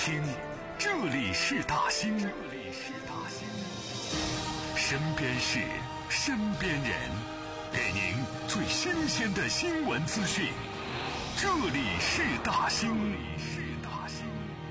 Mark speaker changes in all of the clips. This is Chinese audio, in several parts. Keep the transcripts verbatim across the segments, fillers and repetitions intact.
Speaker 1: 兴，这里是大兴，这里是大兴。身边事，身边人，给您最新鲜的新闻资讯。这里是大兴，这里是大兴。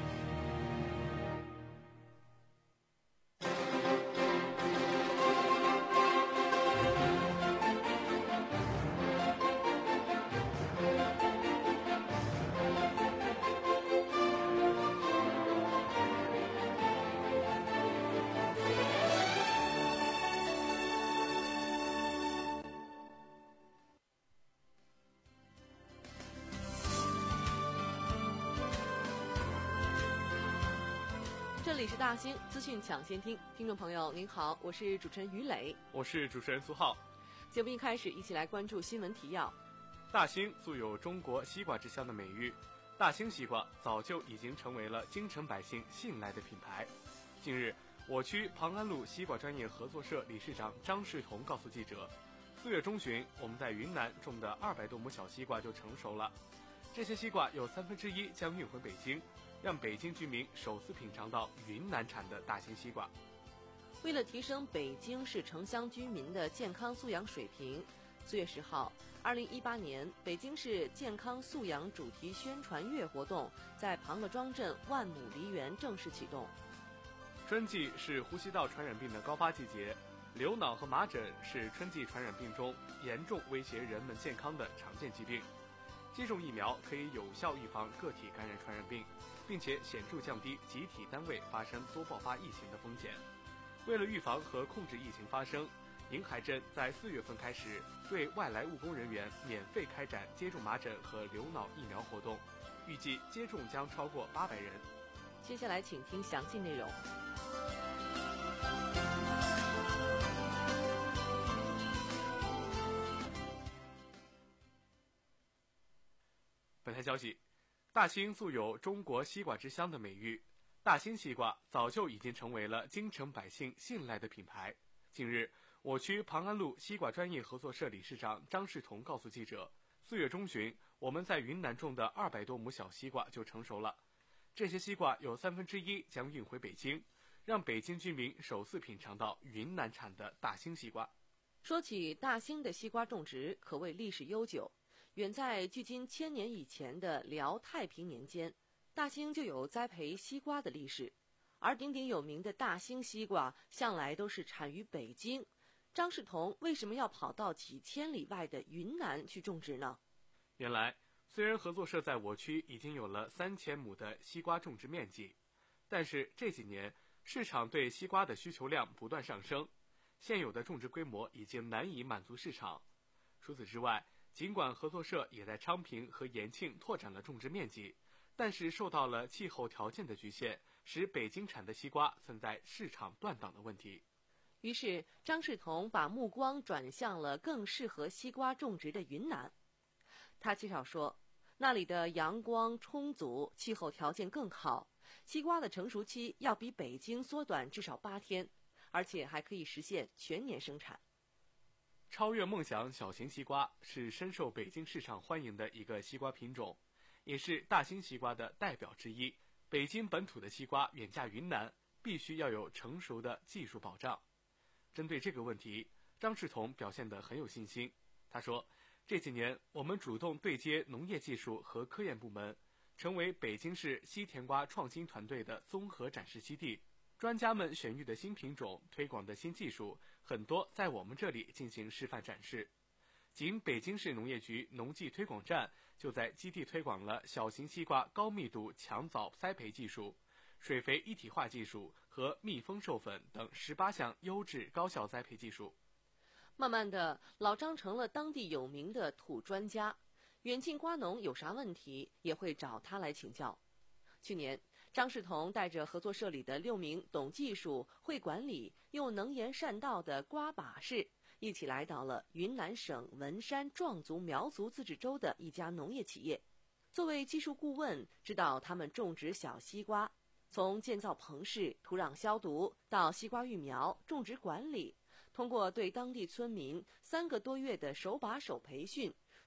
Speaker 2: 这里是大兴资讯抢先听，听众朋友您好，我是主持人于磊，
Speaker 3: 我是主持人苏浩。
Speaker 2: 节目一开始，一起来关注新闻提要。
Speaker 3: 大兴素有中国西瓜之乡的美誉，大兴西瓜早就已经成为了京城百姓信赖的品牌。近日，我区庞安路西瓜专业合作社理事长张世彤告诉记者，四月中旬，我们在云南种的二百多亩小西瓜就成熟了，这些西瓜有三分之一将运回北京，让北京居民首次品尝到云南产的大兴西瓜。
Speaker 2: 为了提升北京市城乡居民的健康素养水平，四月十号，二零一八年北京市健康素养主题宣传月活动在庞各庄镇万亩梨园正式启动。
Speaker 3: 春季是呼吸道传染病的高发季节，流脑和麻疹是春季传染病中严重威胁人们健康的常见疾病。接种疫苗可以有效预防个体感染传染病，并且显著降低集体单位发生多爆发疫情的风险。为了预防和控制疫情发生，宁海镇在四月份开始对外来务工人员免费开展接种麻疹和流脑疫苗活动，预计接种将超过八百人。
Speaker 2: 接下来请听详细内容。
Speaker 3: 本台消息，大兴素有中国西瓜之乡的美誉，大兴西瓜早就已经成为了京城百姓信赖的品牌。近日，我区庞安路西瓜专业合作社理事长张世彤告诉记者，四月中旬，我们在云南种的二百多亩小西瓜就成熟了，这些西瓜有三分之一将运回北京，让北京居民首次品尝到云南产的大兴西瓜。
Speaker 2: 说起大兴的西瓜种植，可谓历史悠久。远在距今千年以前的辽太平年间，大兴就有栽培西瓜的历史，而鼎鼎有名的大兴西瓜向来都是产于北京。张世彤为什么要跑到几千里外的云南去种植呢？
Speaker 3: 原来，虽然合作社在我区已经有了三千亩的西瓜种植面积，但是这几年市场对西瓜的需求量不断上升，现有的种植规模已经难以满足市场。除此之外，尽管合作社也在昌平和延庆拓展了种植面积，但是受到了气候条件的局限，使北京产的西瓜存在市场断档的问题。
Speaker 2: 于是张世彤把目光转向了更适合西瓜种植的云南。他介绍说，那里的阳光充足，气候条件更好，西瓜的成熟期要比北京缩短至少八天，而且还可以实现全年生产。
Speaker 3: 超越梦想小型西瓜是深受北京市场欢迎的一个西瓜品种，也是大兴西瓜的代表之一。北京本土的西瓜远嫁云南，必须要有成熟的技术保障。针对这个问题，张世彤表现得很有信心。他说，这几年我们主动对接农业技术和科研部门，成为北京市西甜瓜创新团队的综合展示基地。专家们选育的新品种、推广的新技术，很多在我们这里进行示范展示。仅北京市农业局农技推广站就在基地推广了小型西瓜高密度强藻栽培技术、水肥一体化技术和蜜蜂授粉等十八项优质高效栽培技术。
Speaker 2: 慢慢的，老张成了当地有名的土专家，远近瓜农有啥问题也会找他来请教。去年，张世彤带着合作社里的六名懂技术、会管理又能言善道的瓜把式，一起来到了云南省文山壮族苗族自治州的一家农业企业。作为技术顾问，指导他们种植小西瓜，从建造棚室、土壤消毒到西瓜育苗、种植管理，通过对当地村民三个多月的手把手培训，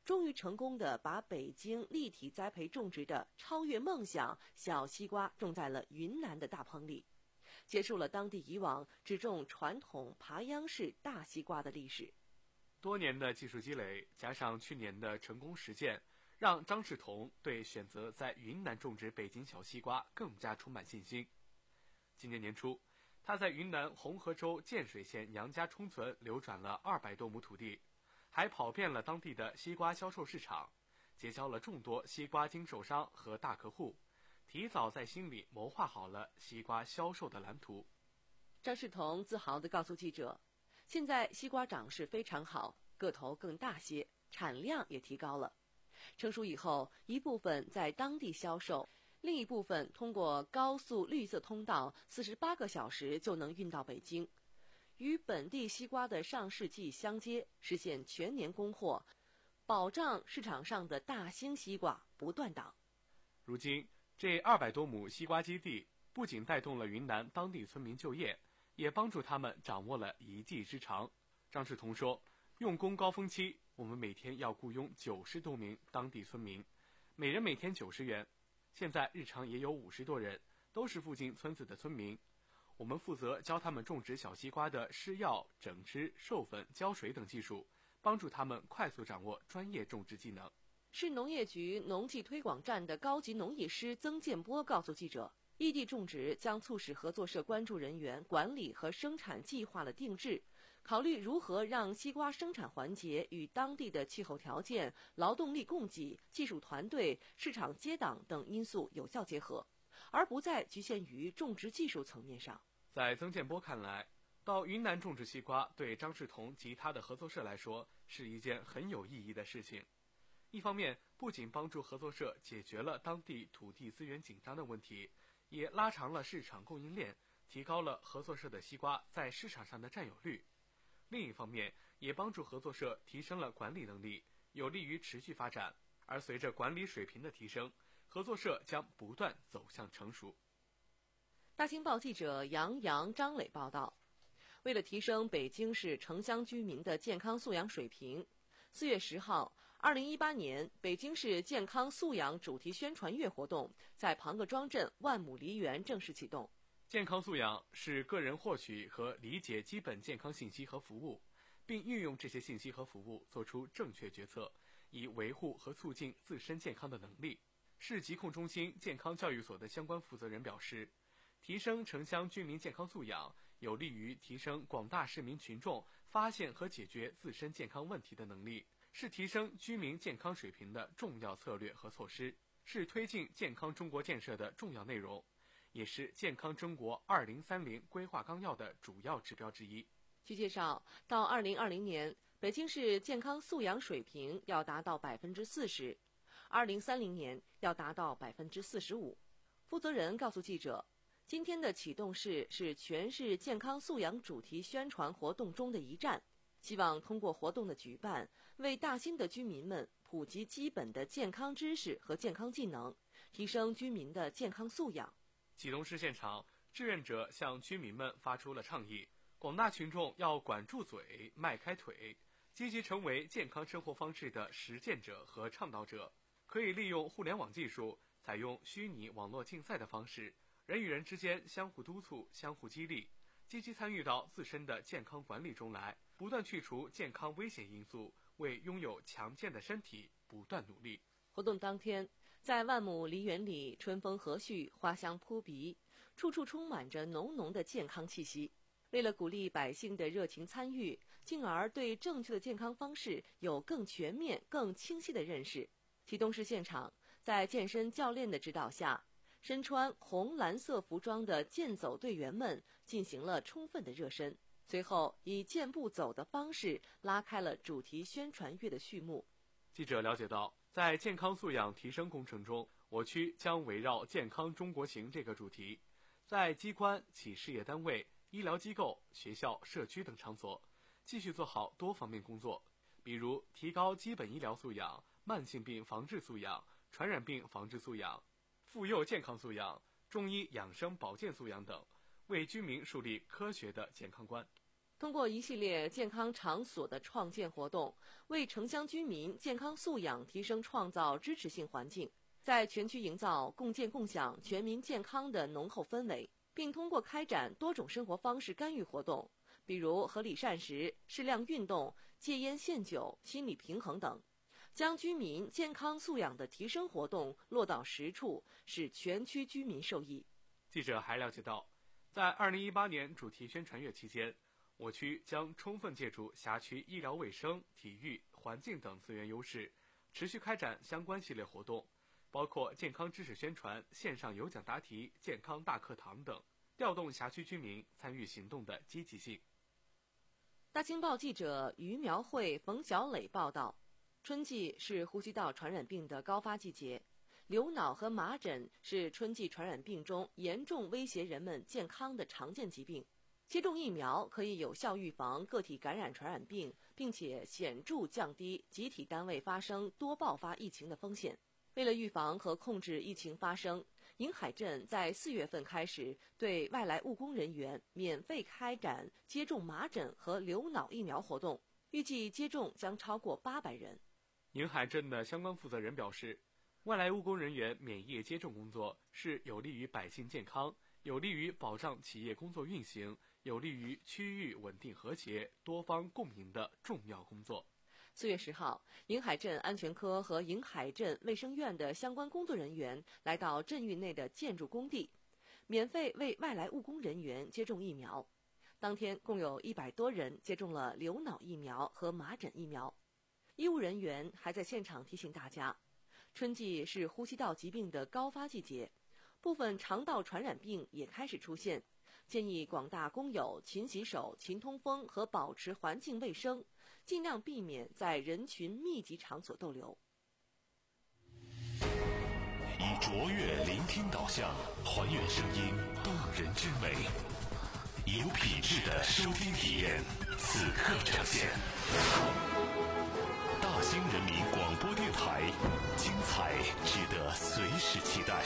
Speaker 2: 终于成功地把北京立体栽培种植的超越梦想小西瓜种在了云南的大棚里，结束了当地以往只种传统爬秧式大西瓜的历史。
Speaker 3: 多年的技术积累，加上去年的成功实践，让张世彤对选择在云南种植北京小西瓜更加充满信心。今年年初，他在云南红河州建水县杨家冲村流转了二百多亩土地，还跑遍了当地的西瓜销售市场，结交了众多西瓜经售商和大客户，提早在心里谋划好了西瓜销售的蓝图。
Speaker 2: 张世彤自豪地告诉记者，现在西瓜长势非常好，个头更大些，产量也提高了。成熟以后，一部分在当地销售，另一部分通过高速绿色通道，四十八个小时就能运到北京，与本地西瓜的上市季相接，实现全年供货，保障市场上的大兴西瓜不断档。
Speaker 3: 如今，这二百多亩西瓜基地不仅带动了云南当地村民就业，也帮助他们掌握了一技之长。张世彤说，用工高峰期，我们每天要雇佣九十多名当地村民，每人每天九十元。现在日常也有五十多人，都是附近村子的村民。我们负责教他们种植小西瓜的施药、整枝、授粉、浇水等技术，帮助他们快速掌握专业种植技能。
Speaker 2: 市农业局农技推广站的高级农艺师曾建波告诉记者，异地种植将促使合作社关注人员管理和生产计划的定制，考虑如何让西瓜生产环节与当地的气候条件、劳动力供给、技术团队、市场接档等因素有效结合，而不再局限于种植技术层面上。
Speaker 3: 在曾建波看来，到云南种植西瓜对张世彤及他的合作社来说是一件很有意义的事情。一方面，不仅帮助合作社解决了当地土地资源紧张的问题，也拉长了市场供应链，提高了合作社的西瓜在市场上的占有率。另一方面，也帮助合作社提升了管理能力，有利于持续发展。而随着管理水平的提升，合作社将不断走向成熟。
Speaker 2: 大清报记者杨洋、张磊报道，为了提升北京市城乡居民的健康素养水平，四月十号，二零一八年北京市健康素养主题宣传月活动在庞各庄镇万亩梨园正式启动。
Speaker 3: 健康素养是个人获取和理解基本健康信息和服务，并运用这些信息和服务做出正确决策，以维护和促进自身健康的能力。市疾控中心健康教育所的相关负责人表示，提升城乡居民健康素养，有利于提升广大市民群众发现和解决自身健康问题的能力，是提升居民健康水平的重要策略和措施，是推进健康中国建设的重要内容，也是健康中国二零三零规划纲要的主要指标之一。
Speaker 2: 据介绍，到二零二零年，北京市健康素养水平要达到百分之四十，二零三零年要达到百分之四十五。负责人告诉记者，今天的启动式是全市健康素养主题宣传活动中的一站，希望通过活动的举办，为大兴的居民们普及基本的健康知识和健康技能，提升居民的健康素养。
Speaker 3: 启动式现场，志愿者向居民们发出了倡议，广大群众要管住嘴、迈开腿，积极成为健康生活方式的实践者和倡导者。可以利用互联网技术，采用虚拟网络竞赛的方式，人与人之间相互督促、相互激励，积极参与到自身的健康管理中来，不断去除健康危险因素，为拥有强健的身体不断努力。
Speaker 2: 活动当天，在万亩梨园里，春风和煦，花香扑鼻，处处充满着浓浓的健康气息。为了鼓励百姓的热情参与，进而对正确的健康方式有更全面、更清晰的认识，启动式现场，在健身教练的指导下，身穿红蓝色服装的健走队员们进行了充分的热身，随后以健步走的方式拉开了主题宣传月的序幕。
Speaker 3: 记者了解到，在健康素养提升工程中，我区将围绕健康中国行这个主题，在机关、企事业单位、医疗机构、学校、社区等场所继续做好多方面工作，比如提高基本医疗素养、慢性病防治素养、传染病防治素养、妇幼健康素养、中医养生保健素养等，为居民树立科学的健康观。
Speaker 2: 通过一系列健康场所的创建活动，为城乡居民健康素养提升创造支持性环境，在全区营造共建共享、全民健康的浓厚氛围，并通过开展多种生活方式干预活动，比如合理膳食、适量运动、戒烟限酒、心理平衡等，将居民健康素养的提升活动落到实处，使全区居民受益。
Speaker 3: 记者还了解到，在二零一八年主题宣传月期间，我区将充分借助辖区医疗卫生、体育、环境等资源优势，持续开展相关系列活动，包括健康知识宣传、线上有奖答题、健康大课堂等，调动辖区居民参与行动的积极性。
Speaker 2: 大青报记者于苗慧、冯小磊报道，春季是呼吸道传染病的高发季节，流脑和麻疹是春季传染病中严重威胁人们健康的常见疾病。接种疫苗可以有效预防个体感染传染病，并且显著降低集体单位发生多爆发疫情的风险。为了预防和控制疫情发生，宁海镇在四月份开始对外来务工人员免费开展接种麻疹和流脑疫苗活动，预计接种将超过八百人。
Speaker 3: 宁海镇的相关负责人表示，外来务工人员免疫接种工作是有利于百姓健康，有利于保障企业工作运行，有利于区域稳定和谐、多方共赢的重要工作。
Speaker 2: 四月十号，宁海镇安全科和宁海镇卫生院的相关工作人员来到镇域内的建筑工地，免费为外来务工人员接种疫苗。当天共有一百多人接种了流脑疫苗和麻疹疫苗。医务人员还在现场提醒大家，春季是呼吸道疾病的高发季节，部分肠道传染病也开始出现，建议广大工友勤洗手、勤通风和保持环境卫生，尽量避免在人群密集场所逗留。
Speaker 1: 以卓越聆听导向，还原声音动人之美，有品质的收听体验，此刻呈现。大兴人民广播电台，精彩值得随时期待。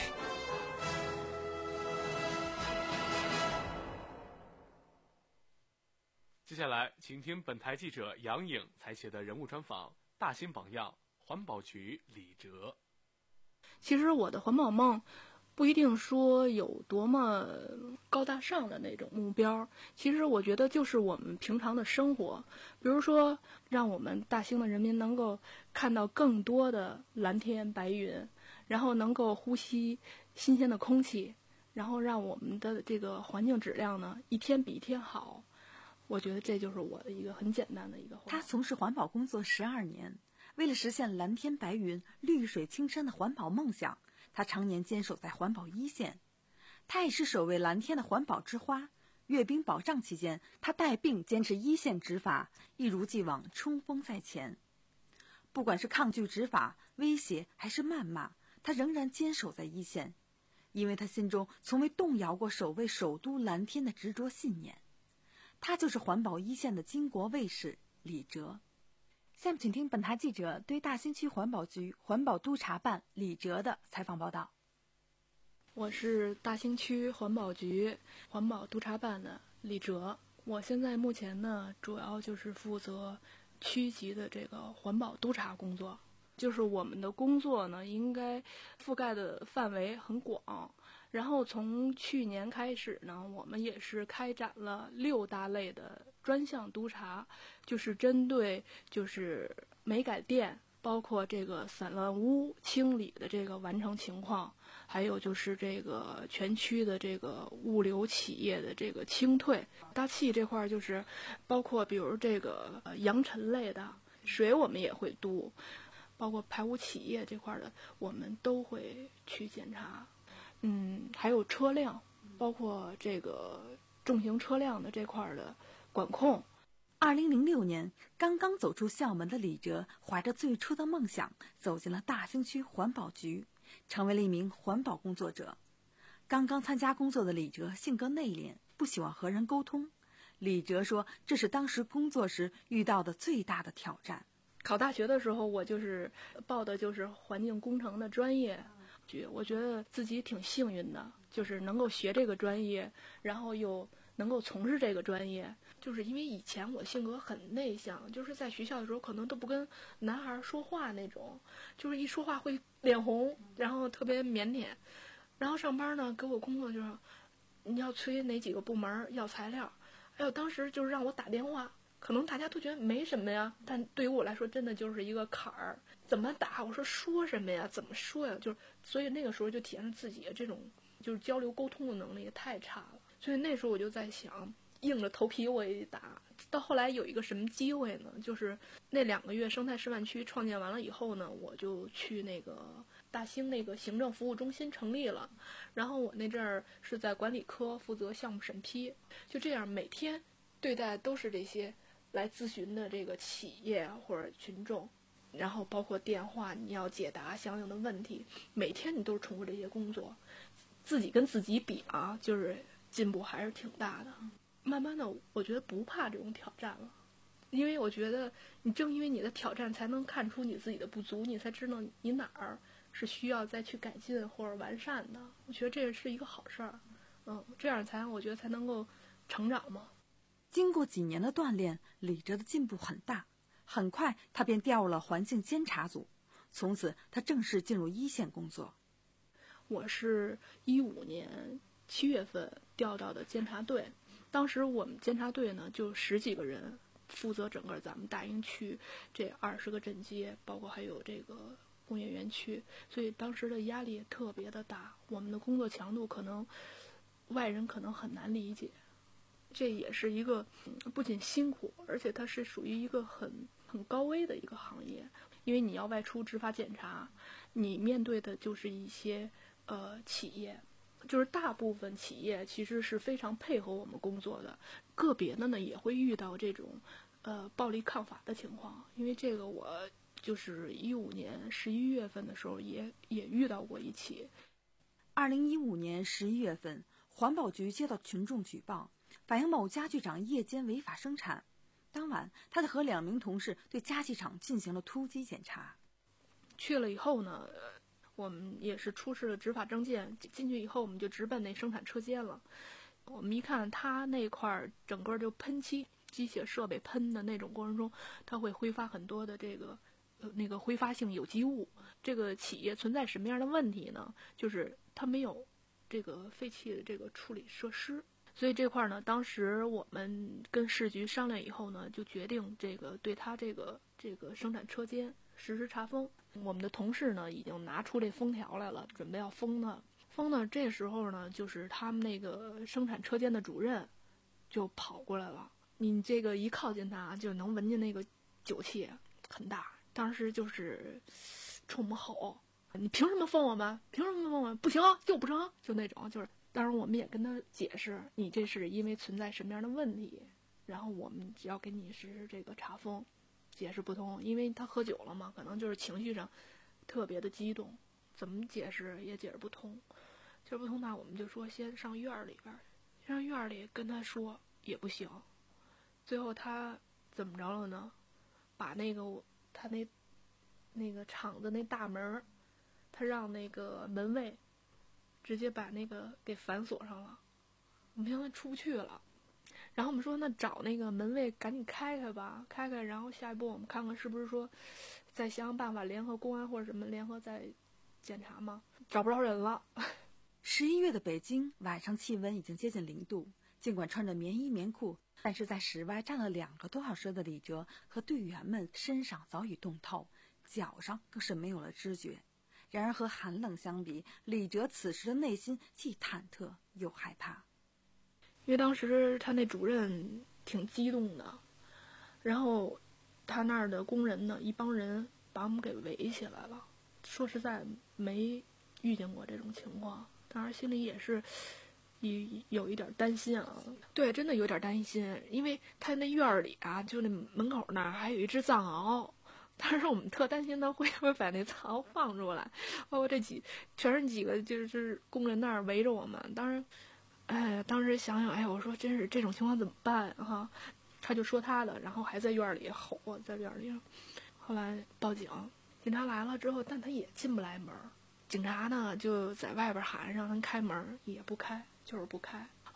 Speaker 3: 接下来，请听本台记者杨颖采写的人物专访《大兴榜样》环保局李哲。
Speaker 4: 其实我的环保梦不一定说有多么高大上的那种目标，其实我觉得就是我们平常的生活，比如说让我们大兴的人民能够看到更多的蓝天白云，然后能够呼吸新鲜的空气，然后让我们的这个环境质量呢一天比一天好。我觉得这就是我的一个很简单的一个环保。
Speaker 5: 他从事环保工作十二年，为了实现蓝天白云、绿水青山的环保梦想，他常年坚守在环保一线。他也是首位蓝天的环保之花。阅兵保障期间，他带病坚持一线执法，一如既往冲锋在前。不管是抗拒执法、威胁还是谩骂，他仍然坚守在一线，因为他心中从未动摇过守卫首都蓝天的执着信念。他就是环保一线的巾帼卫士李哲。下面请听本台记者对大兴区环保局环保督察办李哲的采访报道。
Speaker 4: 我是大兴区环保局环保督察办的李哲，我现在目前呢，主要就是负责区级的这个环保督察工作。就是我们的工作呢，应该覆盖的范围很广。然后从去年开始呢，我们也是开展了六大类的专项督查，就是针对就是煤改电，包括这个散乱污清理的这个完成情况，还有就是这个全区的这个物流企业的这个清退。大气这块就是包括比如这个扬尘类的水我们也会督，包括排污企业这块的我们都会去检查。嗯，还有车辆，包括这个重型车辆的这块的管控。
Speaker 5: 二零零六年，刚刚走出校门的李哲，怀着最初的梦想，走进了大兴区环保局，成为了一名环保工作者。刚刚参加工作的李哲性格内敛，不喜欢和人沟通。李哲说，这是当时工作时遇到的最大的挑战。
Speaker 4: 考大学的时候，我就是报的就是环境工程的专业。我觉得自己挺幸运的，就是能够学这个专业，然后又能够从事这个专业，就是因为以前我性格很内向，就是在学校的时候可能都不跟男孩说话那种，就是一说话会脸红，然后特别腼腆。然后上班呢，给我工作就是你要催哪几个部门要材料，还有当时就是让我打电话，可能大家都觉得没什么呀，但对于我来说真的就是一个坎儿。怎么打？我说说什么呀？怎么说呀？就是所以那个时候就体现自己这种就是交流沟通的能力太差了。所以那时候我就在想，硬着头皮我也得打。到后来有一个什么机会呢？就是那两个月生态示范区创建完了以后呢，我就去那个大兴那个行政服务中心成立了。然后我那阵儿是在管理科负责项目审批，就这样每天对待都是这些来咨询的这个企业或者群众。然后包括电话，你要解答相应的问题，每天你都是重复这些工作，自己跟自己比啊，就是进步还是挺大的。慢慢的，我觉得不怕这种挑战了，因为我觉得你正因为你的挑战，才能看出你自己的不足，你才知道你哪儿是需要再去改进或者完善的。我觉得这是一个好事儿，嗯，这样才我觉得才能够成长嘛。
Speaker 5: 经过几年的锻炼，李哲的进步很大。很快，他便调入了环境监察组，从此他正式进入一线工作。
Speaker 4: 我是一五年七月份调到的监察队，当时我们监察队呢就十几个人，负责整个咱们大英区这二十个镇街，包括还有这个工业园区，所以当时的压力也特别的大，我们的工作强度可能外人可能很难理解。这也是一个不仅辛苦，而且它是属于一个很很高危的一个行业，因为你要外出执法检查，你面对的就是一些呃企业，就是大部分企业其实是非常配合我们工作的，个别的呢也会遇到这种呃暴力抗法的情况，因为这个我就是一五年十一月份的时候也也遇到过一起。
Speaker 5: 二零一五年十一月份，环保局接到群众举报，反映某家具厂夜间违法生产。当晚，他就和两名同事对家具厂进行了突击检查。
Speaker 4: 去了以后呢，我们也是出示了执法证件，进去以后我们就直奔那生产车间了。我们一看他那块整个就喷漆机械设备喷的那种过程中，它会挥发很多的这个呃那个挥发性有机物。这个企业存在什么样的问题呢？就是它没有这个废弃的这个处理设施。所以这块呢，当时我们跟市局商量以后呢，就决定这个对他这个这个生产车间实施查封。我们的同事呢，已经拿出这封条来了，准备要封他。封呢，这时候呢，就是他们那个生产车间的主任就跑过来了。你这个一靠近他，就能闻见那个酒气很大。当时就是冲我们吼：“你凭什么封我们？凭什么封我们？不行，就不成！”就那种，就是。当然我们也跟他解释，你这是因为存在什么样的问题，然后我们只要给你实施这个查封。解释不通，因为他喝酒了嘛，可能就是情绪上特别的激动，怎么解释也解释不通。解释不通那我们就说先上院里边，上院里跟他说也不行。最后他怎么着了呢？把那个他那那个厂子那大门，他让那个门卫直接把那个给反锁上了，我们现在出不去了。然后我们说那找那个门卫赶紧开开吧，开开，然后下一步我们看看是不是说再想想办法联合公安或者什么联合再检查吗？找不着人了。
Speaker 5: 十一月的北京晚上气温已经接近零度，尽管穿着棉衣棉裤，但是在室外站了两个多小时的李哲和队员们身上早已冻透，脚上更是没有了知觉。然而和寒冷相比，李哲此时的内心既忐忑又害怕。
Speaker 4: 因为当时他那主任挺激动的，然后他那儿的工人呢，一帮人把我们给围起来了。说实在没遇见过这种情况，当然心里也是有有一点担心啊。对，真的有点担心，因为他那院里啊，就那门口那儿还有一只藏獒。但是我们特担心他会不会把那藏獒放出来，包括这几全是几个就是工人那儿围着我们。当时，哎，当时想想，哎，我说真是这种情况怎么办哈？他就说他的，然后还在院里吼，在院里。后来报警，警察来了之后，但他也进不来门。警察呢就在外边喊让他开门，也不开，就是不开。后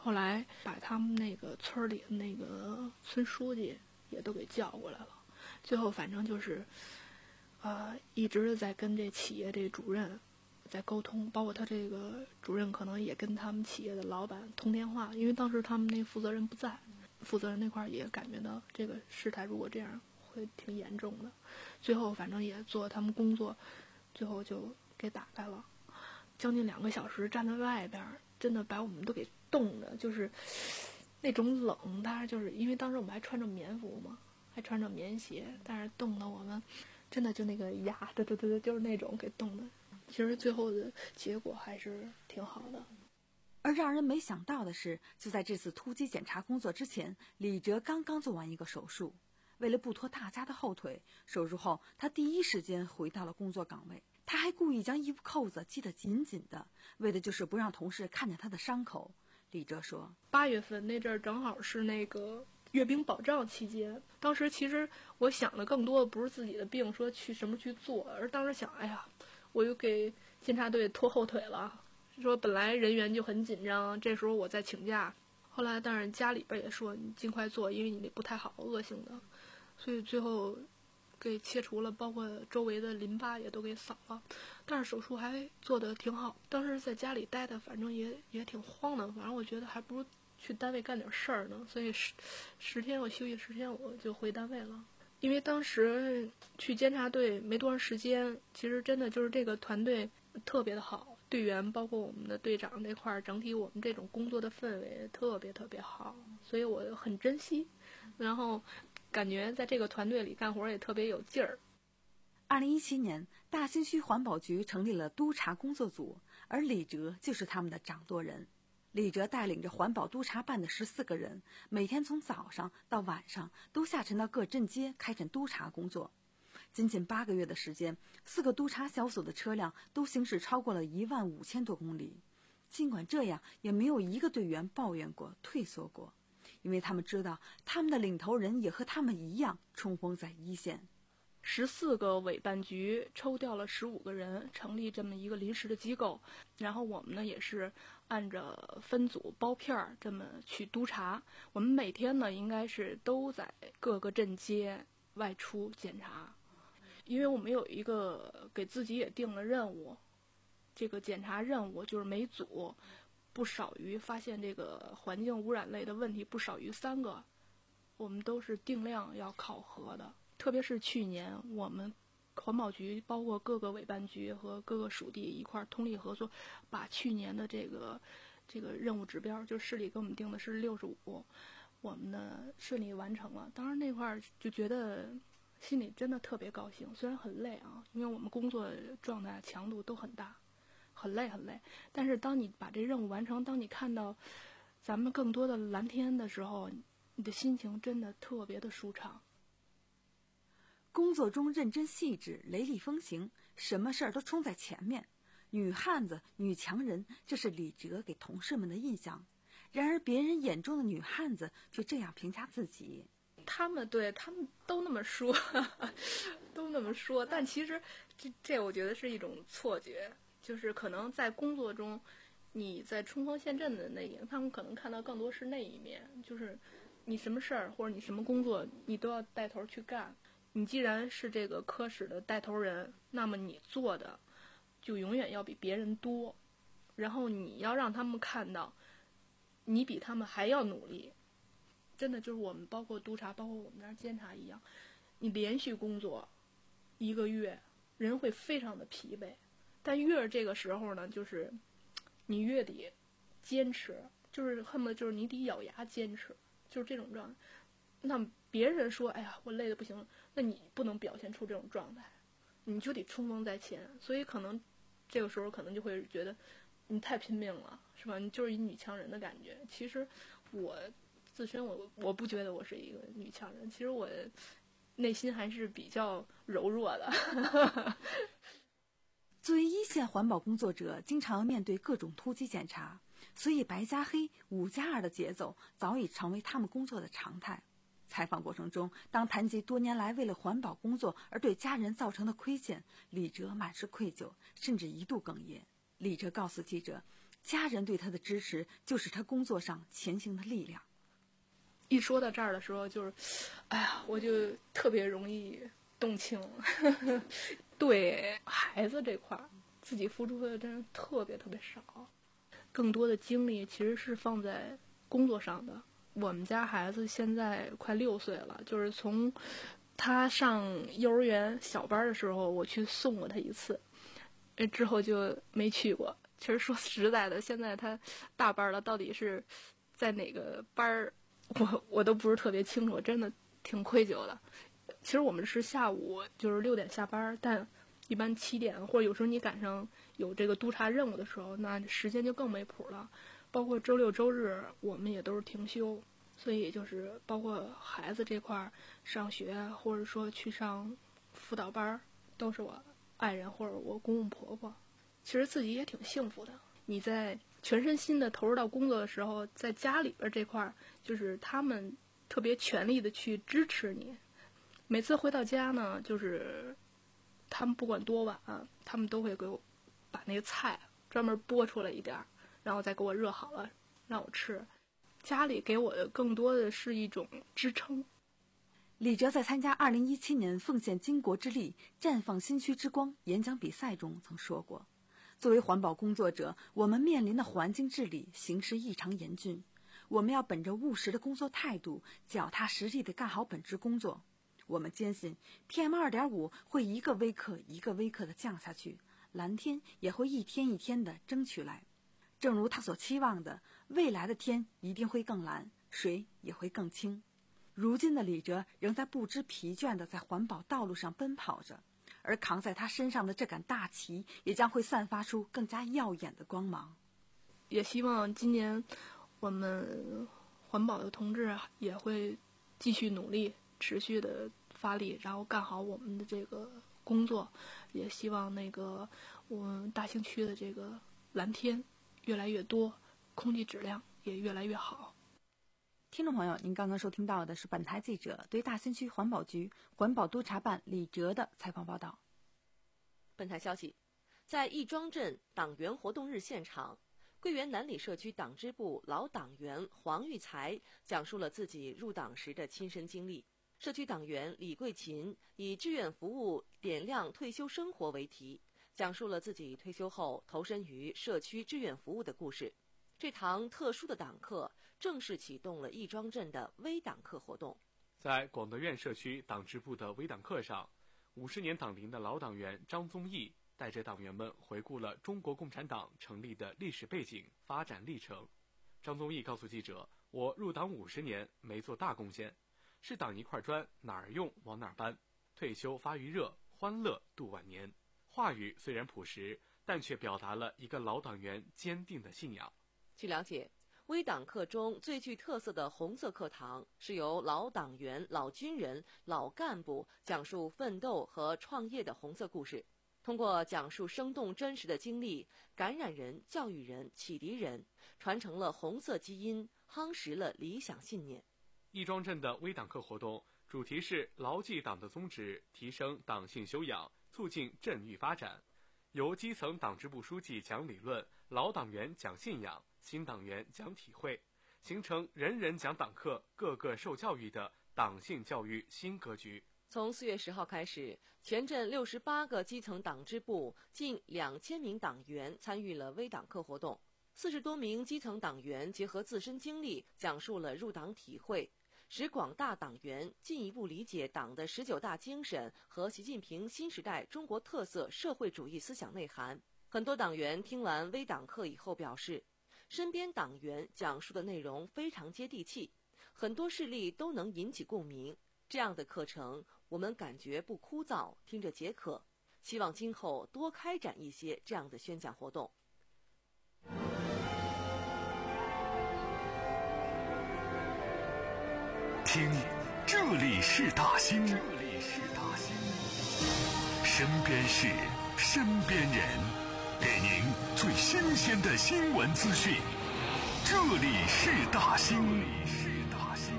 Speaker 4: 后来把他们那个村里的那个村书记也都给叫过来了，最后反正就是，呃，一直在跟这企业这主任在沟通，包括他这个主任可能也跟他们企业的老板通电话，因为当时他们那负责人不在，负责人那块也感觉到这个事态如果这样会挺严重的，最后反正也做他们工作，最后就给打开了，将近两个小时站在外边，真的把我们都给冻的，就是那种冷，当然就是因为当时我们还穿着棉服嘛，还穿着棉鞋，但是冻得我们真的就那个牙，对对对对，就是那种给冻的。其实最后的结果还是挺好的。
Speaker 5: 而让人没想到的是，就在这次突击检查工作之前，李哲刚刚做完一个手术。为了不拖大家的后腿，手术后他第一时间回到了工作岗位。他还故意将衣服扣子系得紧紧的，为的就是不让同事看见他的伤口。李哲说，
Speaker 4: 八月份那阵儿正好是那个阅兵保障期间，当时其实我想的更多的不是自己的病说去什么去做，而当时想，哎呀，我又给监察队拖后腿了，说本来人员就很紧张，这时候我再请假，后来但是家里边也说你尽快做，因为你那不太好，恶性的，所以最后给切除了，包括周围的淋巴也都给扫了，但是手术还做得挺好。当时在家里待的反正也也挺慌的，反正我觉得还不如去单位干点事儿呢，所以十十天我休息十天我就回单位了。因为当时去监察队没多长时间，其实真的就是这个团队特别的好，队员包括我们的队长这块儿，整体我们这种工作的氛围特别特别好，所以我很珍惜，然后感觉在这个团队里干活也特别有劲儿。
Speaker 5: 二零一七年，大兴区环保局成立了督察工作组，而李哲就是他们的掌舵人。李哲带领着环保督察办的十四个人，每天从早上到晚上都下沉到各镇街开展督察工作。仅仅八个月的时间，四个督察小组的车辆都行驶超过了一万五千多公里。尽管这样，也没有一个队员抱怨过、退缩过，因为他们知道他们的领头人也和他们一样冲锋在一线。
Speaker 4: 十四个委办局抽调了十五个人，成立这么一个临时的机构，然后我们呢也是按着分组包片这么去督查。我们每天呢应该是都在各个镇街外出检查，因为我们有一个给自己也定了任务，这个检查任务就是每组不少于发现这个环境污染类的问题不少于三个，我们都是定量要考核的。特别是去年我们环保局包括各个委办局和各个属地一块通力合作，把去年的这个这个任务指标，就市里给我们定的是六十五，我们呢顺利完成了。当然那块就觉得心里真的特别高兴，虽然很累啊，因为我们工作状态强度都很大，很累很累。但是当你把这任务完成，当你看到咱们更多的蓝天的时候，你的心情真的特别的舒畅。
Speaker 5: 工作中认真细致，雷厉风行，什么事儿都冲在前面。女汉子、女强人，这是李哲给同事们的印象。然而别人眼中的女汉子却这样评价自己。
Speaker 4: 他们对他们都那么说，都那么说，但其实这这我觉得是一种错觉，就是可能在工作中，你在冲锋陷阵的那一面，他们可能看到更多是那一面，就是你什么事儿或者你什么工作，你都要带头去干。你既然是这个科室的带头人，那么你做的就永远要比别人多，然后你要让他们看到你比他们还要努力。真的就是我们包括督察包括我们那儿监察一样，你连续工作一个月人会非常的疲惫，但越是这个时候呢，就是你越得坚持，就是恨不得就是你得咬牙坚持，就是这种状态。那别人说哎呀我累得不行，那你不能表现出这种状态，你就得冲锋在前。所以可能这个时候可能就会觉得你太拼命了，是吧？你就是一女强人的感觉。其实我自身我我不觉得我是一个女强人，其实我内心还是比较柔弱的。
Speaker 5: 作为一线环保工作者，经常面对各种突击检查，所以白加黑、五加二的节奏早已成为他们工作的常态。采访过程中，当谈及多年来为了环保工作而对家人造成的亏欠，李哲满是愧疚，甚至一度哽咽。李哲告诉记者， 家人对他的支持就是他工作上前行的力量。
Speaker 4: 一说到这儿的时候，就是，哎呀，我就特别容易动情。对孩子这块儿，自己付出的真是特别特别少，更多的精力其实是放在工作上的。我们家孩子现在快六岁了，就是从他上幼儿园小班的时候，我去送过他一次，之后就没去过。其实说实在的，现在他大班了，到底是在哪个班儿？我我都不是特别清楚，真的挺愧疚的。其实我们是下午就是六点下班，但一般七点或者有时候你赶上有这个督查任务的时候，那时间就更没谱了。包括周六周日我们也都是停休，所以就是包括孩子这块上学或者说去上辅导班，都是我爱人或者我公公婆婆。其实自己也挺幸福的。你在全身心的投入到工作的时候，在家里边这块就是他们特别全力的去支持你。每次回到家呢，就是他们不管多晚，他们都会给我把那个菜专门剥出来一点，然后再给我热好了让我吃。家里给我的更多的是一种支撑。
Speaker 5: 李哲在参加二零一七年奉献巾帼之力绽放新区之光演讲比赛中曾说过，作为环保工作者，我们面临的环境治理形势异常严峻，我们要本着务实的工作态度，脚踏实地地干好本职工作。我们坚信 P M 二点五 会一个微克一个微克地降下去，蓝天也会一天一天地争取来。正如他所期望的，未来的天一定会更蓝，水也会更清。如今的李哲仍在不知疲倦地在环保道路上奔跑着，而扛在他身上的这杆大旗也将会散发出更加耀眼的光芒。
Speaker 4: 也希望今年我们环保的同志也会继续努力，持续的发力，然后干好我们的这个工作。也希望那个我们大兴区的这个蓝天越来越多，空气质量也越来越好。
Speaker 5: 听众朋友，您刚刚收听到的是本台记者对大兴区环保局环保督察办李哲的采访报道。
Speaker 2: 本台消息，在亦庄镇党员活动日现场，桂园南里社区党支部老党员黄玉才讲述了自己入党时的亲身经历。社区党员李桂琴以志愿服务点亮退休生活为题，讲述了自己退休后投身于社区志愿服务的故事。这堂特殊的党课正式启动了亦庄镇的微党课活动。
Speaker 3: 在广德院社区党支部的微党课上，五十年党龄的老党员张宗义带着党员们回顾了中国共产党成立的历史背景、发展历程。张宗义告诉记者：“我入党五十年，没做大贡献，是党一块砖，哪儿用往哪儿搬。退休发余热，欢乐度晚年。”话语虽然朴实，但却表达了一个老党员坚定的信仰。
Speaker 2: 据了解，微党课中最具特色的红色课堂是由老党员、老军人、老干部讲述奋斗和创业的红色故事，通过讲述生动真实的经历，感染人、教育人、启迪人，传承了红色基因，夯实了理想信念。
Speaker 3: 亦庄镇的微党课活动主题是牢记党的宗旨，提升党性修养，促进镇域发展。由基层党支部书记讲理论，老党员讲信仰，新党员讲体会，形成人人讲党课、个个受教育的党性教育新格局。
Speaker 2: 从四月十号开始，全镇六十八个基层党支部近两千名党员参与了微党课活动。四十多名基层党员结合自身经历，讲述了入党体会，使广大党员进一步理解党的十九大精神和习近平新时代中国特色社会主义思想内涵。很多党员听完微党课以后表示，身边党员讲述的内容非常接地气，很多事例都能引起共鸣。这样的课程我们感觉不枯燥，听着解渴，希望今后多开展一些这样的宣讲活动。
Speaker 1: 听，这里是大兴，这里是大兴，身边事，身边人，给您最新鲜的新闻资讯。这里是大兴，这里是大兴。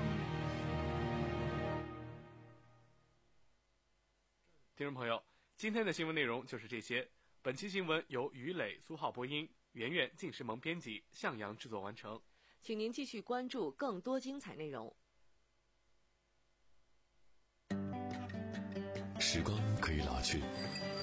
Speaker 3: 听众朋友，今天的新闻内容就是这些。本期新闻由于磊、苏浩播音。 圆圆进时盟编辑，向阳制作完成。
Speaker 2: 请您继续关注更多精彩内容。
Speaker 1: 时光可以老去，